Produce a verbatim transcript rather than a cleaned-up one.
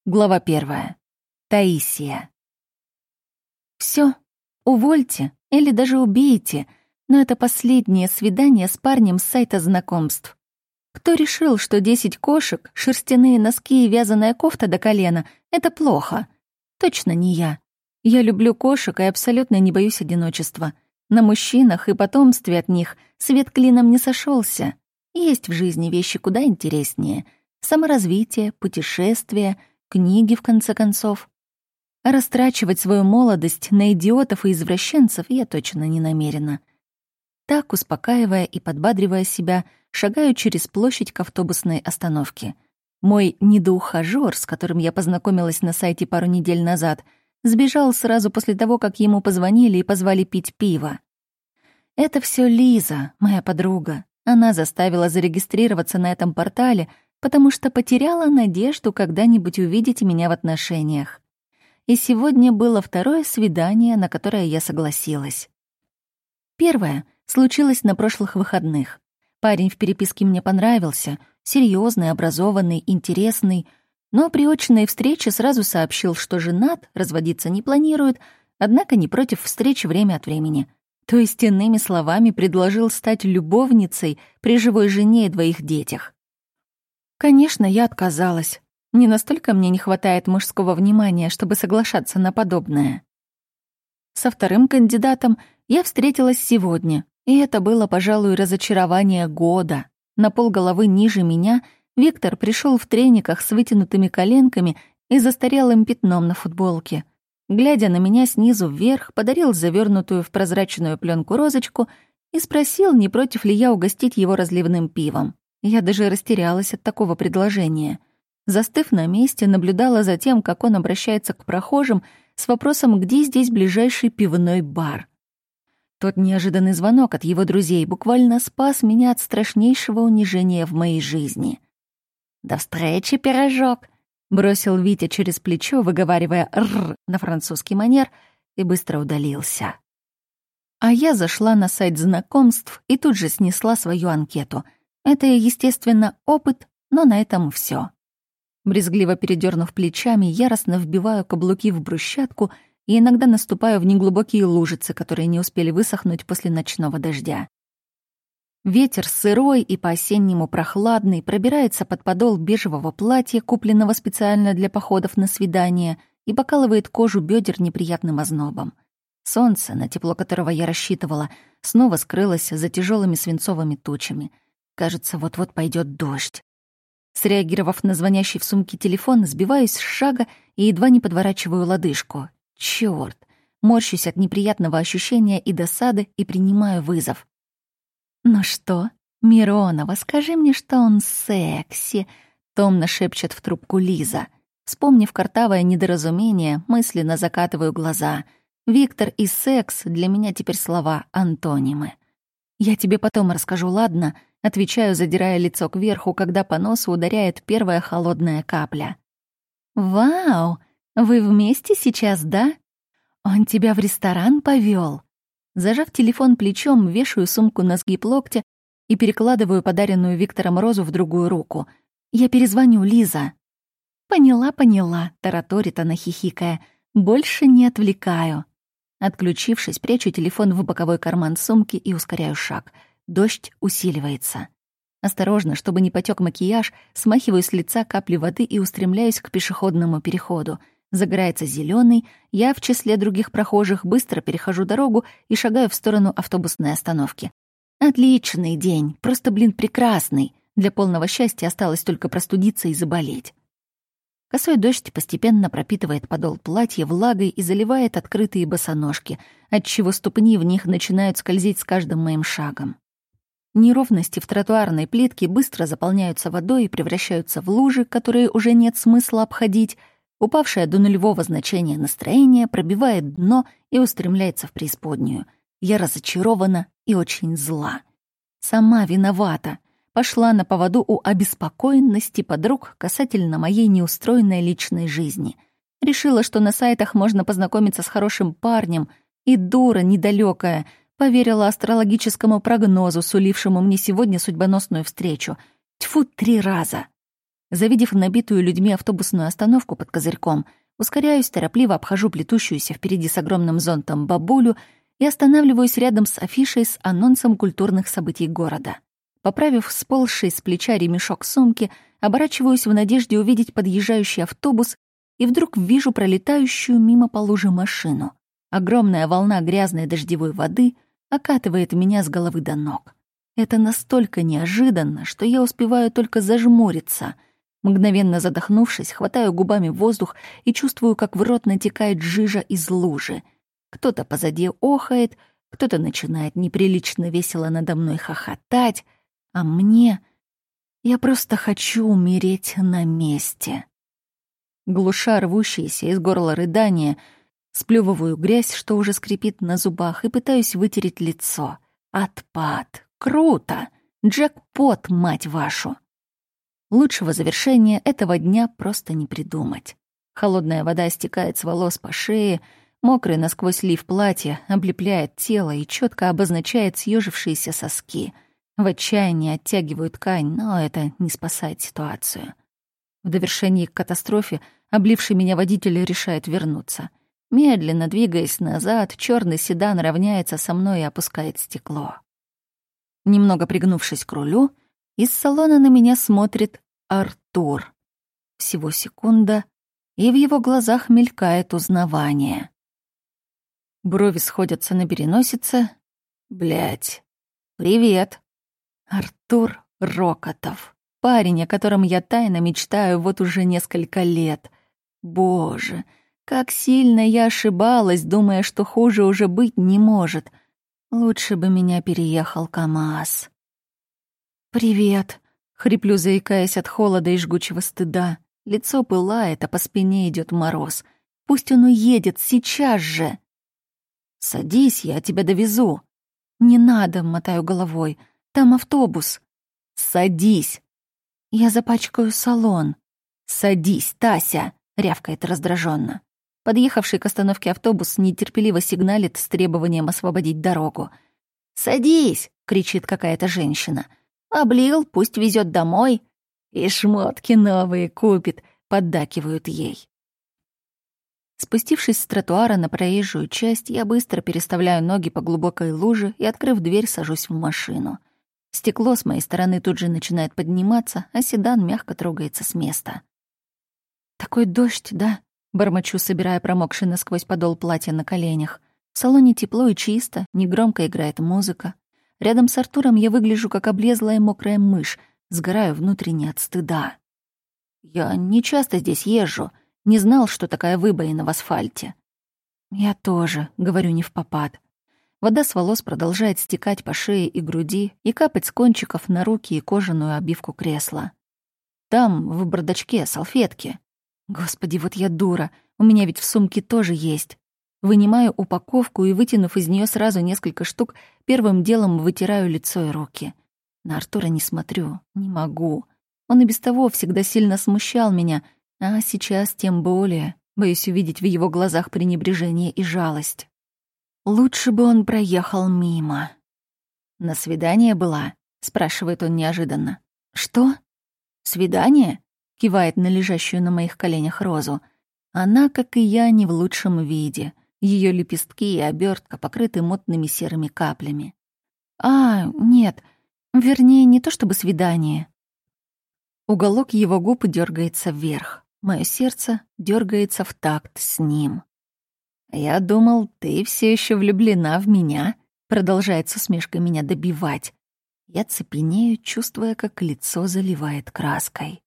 Глава первая. Таисия. Всё, увольте или даже убейте, но это последнее свидание с парнем с сайта знакомств. Кто решил, что десять кошек, шерстяные носки и вязаная кофта до колена — это плохо? Точно не я. Я люблю кошек и абсолютно не боюсь одиночества. На мужчинах и потомстве от них свет клином не сошёлся. Есть в жизни вещи куда интереснее. Саморазвитие, путешествия, книги, в конце концов. А растрачивать свою молодость на идиотов и извращенцев я точно не намерена. Так, успокаивая и подбадривая себя, шагаю через площадь к автобусной остановке. Мой недоухажёр, с которым я познакомилась на сайте пару недель назад, сбежал сразу после того, как ему позвонили и позвали пить пиво. Это всё Лиза, моя подруга. Она заставила зарегистрироваться на этом портале, потому что потеряла надежду когда-нибудь увидеть меня в отношениях. И сегодня было второе свидание, на которое я согласилась. Первое случилось на прошлых выходных. Парень в переписке мне понравился, серьезный, образованный, интересный, но при очной встрече сразу сообщил, что женат, разводиться не планирует, однако не против встреч время от времени. То есть, иными словами, предложил стать любовницей при живой жене и двоих детях. Конечно, я отказалась. Не настолько мне не хватает мужского внимания, чтобы соглашаться на подобное. Со вторым кандидатом я встретилась сегодня, и это было, пожалуй, разочарование года. На полголовы ниже меня Виктор пришел в трениках с вытянутыми коленками и застарелым пятном на футболке. Глядя на меня снизу вверх, подарил завернутую в прозрачную пленку розочку и спросил, не против ли я угостить его разливным пивом. Я даже растерялась от такого предложения. Застыв на месте, наблюдала за тем, как он обращается к прохожим с вопросом, где здесь ближайший пивной бар. Тот неожиданный звонок от его друзей буквально спас меня от страшнейшего унижения в моей жизни. «До встречи, пирожок!» — бросил Витя через плечо, выговаривая «р» на французский манер, и быстро удалился. А я зашла на сайт знакомств и тут же снесла свою анкету. Это, естественно, опыт, но на этом всё. Брезгливо передёрнув плечами, яростно вбиваю каблуки в брусчатку и иногда наступаю в неглубокие лужицы, которые не успели высохнуть после ночного дождя. Ветер сырой и по-осеннему прохладный пробирается под подол бежевого платья, купленного специально для походов на свидание, и покалывает кожу бёдер неприятным ознобом. Солнце, на тепло которого я рассчитывала, снова скрылось за тяжёлыми свинцовыми тучами. Кажется, вот-вот пойдёт дождь. Среагировав на звонящий в сумке телефон, сбиваюсь с шага и едва не подворачиваю лодыжку. Чёрт! Морщусь от неприятного ощущения и досады и принимаю вызов. «Ну что, Миронова, скажи мне, что он секси», — томно шепчет в трубку Лиза. Вспомнив картавое недоразумение, мысленно закатываю глаза. Виктор и секс для меня теперь слова-антонимы. «Я тебе потом расскажу, ладно?» — отвечаю, задирая лицо кверху, когда по носу ударяет первая холодная капля. «Вау! Вы вместе сейчас, да? Он тебя в ресторан повёл?» Зажав телефон плечом, вешаю сумку на сгиб локтя и перекладываю подаренную Виктором розу в другую руку. «Я перезвоню, Лиза». «Поняла, поняла», — тараторит она, хихикая. «Больше не отвлекаю». Отключившись, прячу телефон в боковой карман сумки и ускоряю шаг. Дождь усиливается. Осторожно, чтобы не потёк макияж, смахиваю с лица капли воды и устремляюсь к пешеходному переходу. Загорается зелёный, я в числе других прохожих быстро перехожу дорогу и шагаю в сторону автобусной остановки. Отличный день, просто, блин, прекрасный. Для полного счастья осталось только простудиться и заболеть. Косой дождь постепенно пропитывает подол платья влагой и заливает открытые босоножки, отчего ступни в них начинают скользить с каждым моим шагом. Неровности в тротуарной плитке быстро заполняются водой и превращаются в лужи, которые уже нет смысла обходить. Упавшее до нулевого значения настроение пробивает дно и устремляется в преисподнюю. Я разочарована и очень зла. Сама виновата. Пошла на поводу у обеспокоенности подруг касательно моей неустроенной личной жизни. Решила, что на сайтах можно познакомиться с хорошим парнем, и дура недалёкая поверила астрологическому прогнозу, сулившему мне сегодня судьбоносную встречу. Тьфу, три раза. Завидев набитую людьми автобусную остановку под козырьком, ускоряюсь, торопливо обхожу плетущуюся впереди с огромным зонтом бабулю и останавливаюсь рядом с афишей с анонсом культурных событий города. Поправив сползший с плеча ремешок сумки, оборачиваюсь в надежде увидеть подъезжающий автобус и вдруг вижу пролетающую мимо по луже машину. Огромная волна грязной дождевой воды окатывает меня с головы до ног. Это настолько неожиданно, что я успеваю только зажмуриться. Мгновенно задохнувшись, хватаю губами воздух и чувствую, как в рот натекает жижа из лужи. Кто-то позади охает, кто-то начинает неприлично весело надо мной хохотать, а мне... Я просто хочу умереть на месте. Глуша рвущиеся из горла рыдания, сплёвываю грязь, что уже скрипит на зубах, и пытаюсь вытереть лицо. Отпад. Круто! Джекпот, мать вашу! Лучшего завершения этого дня просто не придумать. Холодная вода стекает с волос по шее, мокрый насквозь лиф платья облепляет тело и четко обозначает съежившиеся соски. В отчаянии оттягиваю ткань, но это не спасает ситуацию. В довершении к катастрофе обливший меня водитель решает вернуться. Медленно двигаясь назад, черный седан равняется со мной и опускает стекло. Немного пригнувшись к рулю, из салона на меня смотрит Артур. Всего секунда, и в его глазах мелькает узнавание. Брови сходятся на переносице. Блядь. Привет. Артур Рокотов. Парень, о котором я тайно мечтаю вот уже несколько лет. Боже, как сильно я ошибалась, думая, что хуже уже быть не может. Лучше бы меня переехал КамАЗ. «Привет», — хриплю, заикаясь от холода и жгучего стыда. Лицо пылает, а по спине идет мороз. Пусть он уедет сейчас же. «Садись, я тебя довезу». «Не надо», — мотаю головой. «Там автобус». «Садись». «Я запачкаю салон». «Садись, Тася», — рявкает раздраженно. Подъехавший к остановке автобус нетерпеливо сигналит с требованием освободить дорогу. «Садись!» — кричит какая-то женщина. «Облил, пусть везет домой». «И шмотки новые купит», — поддакивают ей. Спустившись с тротуара на проезжую часть, я быстро переставляю ноги по глубокой луже и, открыв дверь, сажусь в машину. Стекло с моей стороны тут же начинает подниматься, а седан мягко трогается с места. «Такой дождь, да?» — бормочу, собирая промокший насквозь подол платья на коленях. В салоне тепло и чисто, негромко играет музыка. Рядом с Артуром я выгляжу, как облезлая мокрая мышь, сгораю внутренне от стыда. «Я не часто здесь езжу, не знал, что такая выбоина в асфальте». «Я тоже», — говорю невпопад. Вода с волос продолжает стекать по шее и груди и капать с кончиков на руки и кожаную обивку кресла. «Там, в бардачке, салфетки». Господи, вот я дура, у меня ведь в сумке тоже есть. Вынимаю упаковку и, вытянув из нее сразу несколько штук, первым делом вытираю лицо и руки. На Артура не смотрю, не могу. Он и без того всегда сильно смущал меня, а сейчас тем более. Боюсь увидеть в его глазах пренебрежение и жалость. Лучше бы он проехал мимо. «На свидание была?» — спрашивает он неожиданно. «Что? Свидание?» — кивает на лежащую на моих коленях розу. Она, как и я, не в лучшем виде. Ее лепестки и обертка покрыты мутными серыми каплями. «А, нет, вернее, не то чтобы свидание». Уголок его губ дергается вверх. Мое сердце дергается в такт с ним. «Я думал, ты все еще влюблена в меня», — продолжает с усмешкой меня добивать. Я цепенею, чувствуя, как лицо заливает краской.